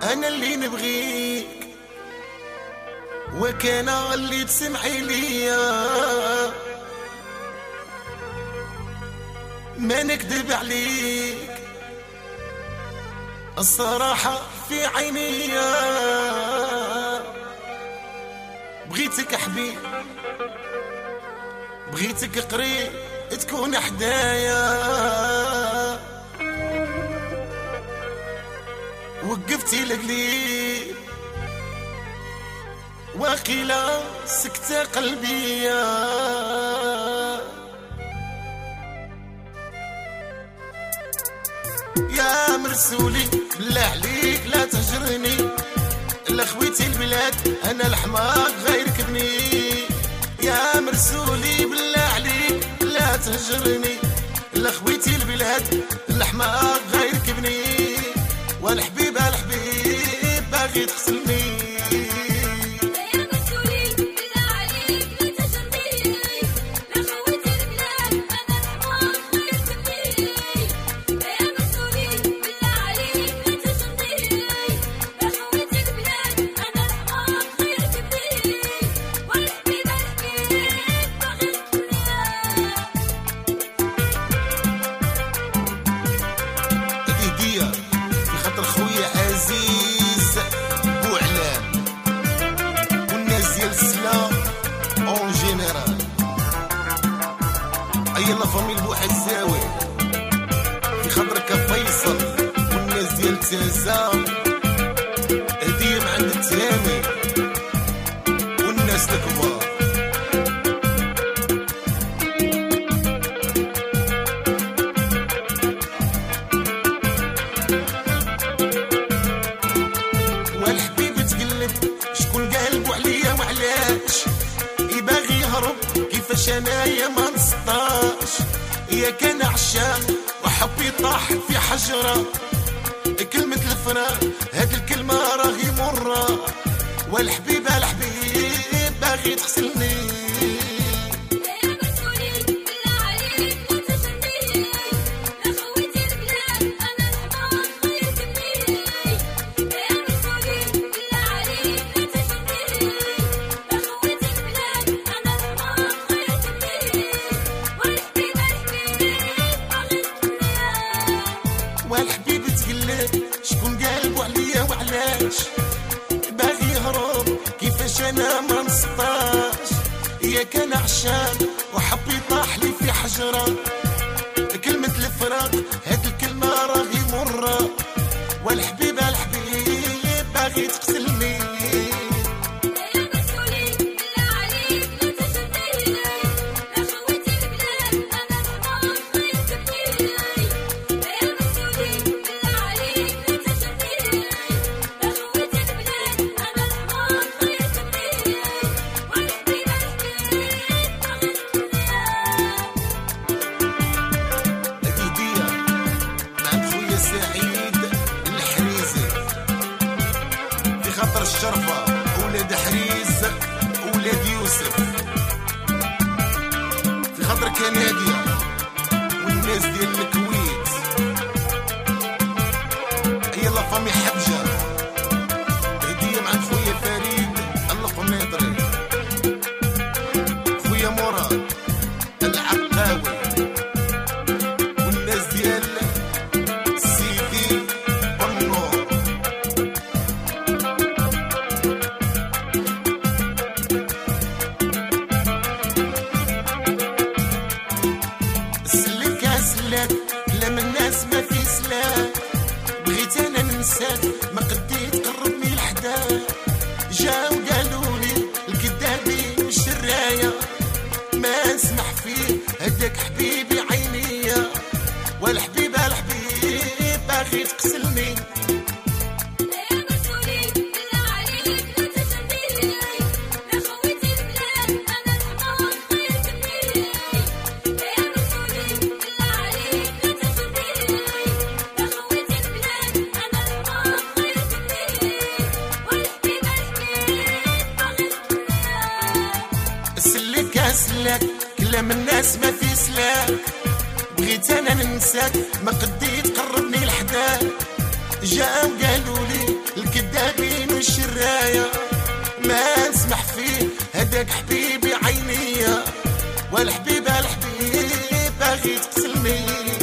انا اللي نبغيك وكان اللي تسمعي ليا، ما نكذب عليك الصراحة في عينيا. بغيتك حبيب، بغيتك قريب تكون حدايا، وقفتي القليب واقيلا سكتة قلبيا. يا مرسولي بالله عليك لا تهجرني، لخويتي البلاد انا الحماق غيرك بني. يا مرسولي بالله عليك لا تهجرني، لخويتي البلاد الحماق غيرك بني. والحبيب الحبيب باغي تغسلني. خاطر خويا عزيز بوعلام والناس ديال السلام اون جينيرال. ايلا فاميل بوحزاوي في خاطرك فيصل والناس ديال تازا. هدية من عند التهامي والناس الكبار. كيفاش انايا ما نسطاش، يا كان عشاق وحبي طاح في حجرة. كلمة الفراق هاد الكلمة راهي مرة، والحبيب الحبيب باغي تغسلني. والحبيب تقلب شكون قلبو عليا وعلاش، باغي يهرب كيفاش انا ما نسطاش. يا كان عشاق وحبي طاح لي في حجرة. كلمة الفراق هاد الكلمة راهي مرة، والحبيب الحبيب باغي تقتلني. خاطر الشرفة أولاد حريز أولاد يوسف، في خاطر كناديا والناس ديال الكويت. يلا فامي حبجة هدية مع خويا فريد القنيطري، خويا مراد العقاوي والناس ديال سيدي بنور. لما الناس ما في سلاك، بغيت انا ننساك ما قديت قربني لحداك. جاو قالولي الكذابين والشراية ما نسمح فيه هداك حبيبي عينيا. والحبيب الحبيب باغي تقسلني. سلاك كلام الناس ما في سلاك، بغيت انا ننساك ما قديت قربني لحداك. جاو قالولي الكذاب كذابين والشراية ما نسمح فيه هداك حبيبي عينيا والحبيبة الحبيب باغي تقتلني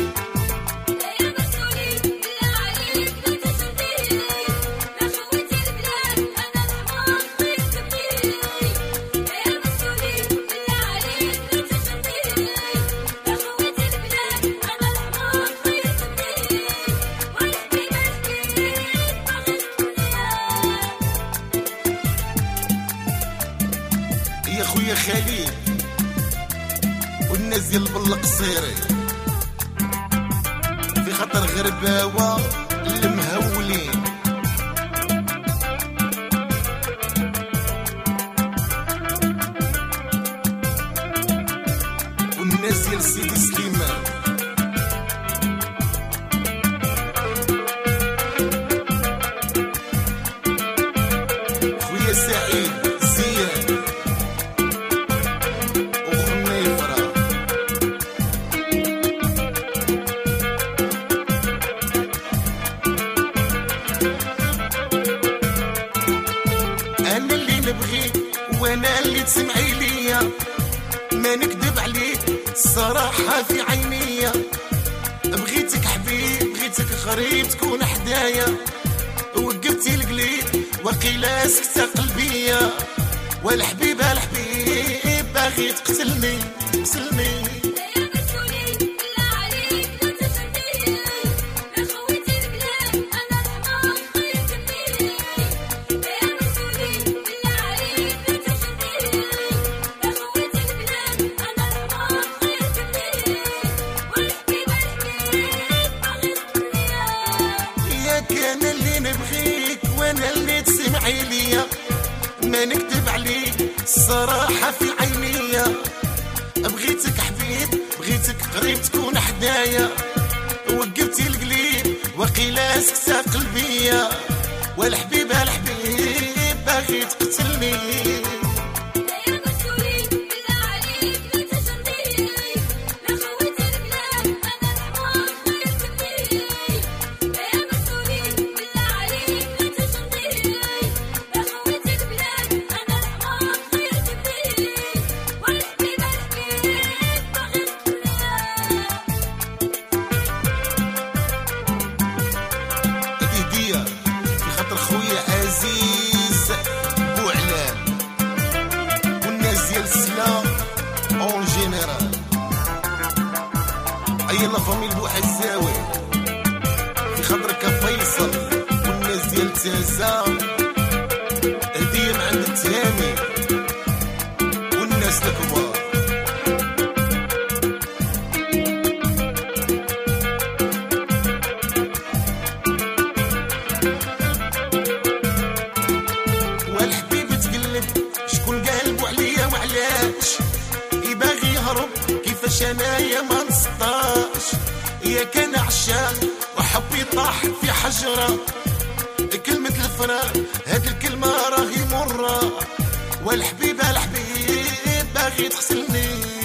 يا خويا خليل والناس ديال بالقصيري في خطر غرباوة المهولين والناس ديال سيدي سليمان خويا سعيد زياد وانا اللي تسمعي ليا ما نكذب عليك الصراحة في عينيا بغيتك حبيب بغيتك غريب تكون حدايا وقفتي القليب وقيلا سكتة قلبية والحبيبة الحبيب باغي تقتلني قتلني كان اللي نبغيك وانا اللي تسمعي ليا ما نكذب عليك الصراحة في عينيا بغيتك حبيب بغيتك قريب تكون حدايا وقفتي القليب وقيلا سكتة قلبية والحبيبة الحبيب باغي تقتلني خويا عزيز بوعلام والناس ديال السلام اون جينيرال اي لا فاميل بوحزاوي في خاطرك فيصل والناس ديال تازا هديه من عند التهامي والناس الكبار كيفاش انايا ما نسطاش يا كان عشاق وحبي طاح في حجرة كلمة الفراق هاد الكلمة راهي مرة والحبيبة الحبيب باغي تغسلني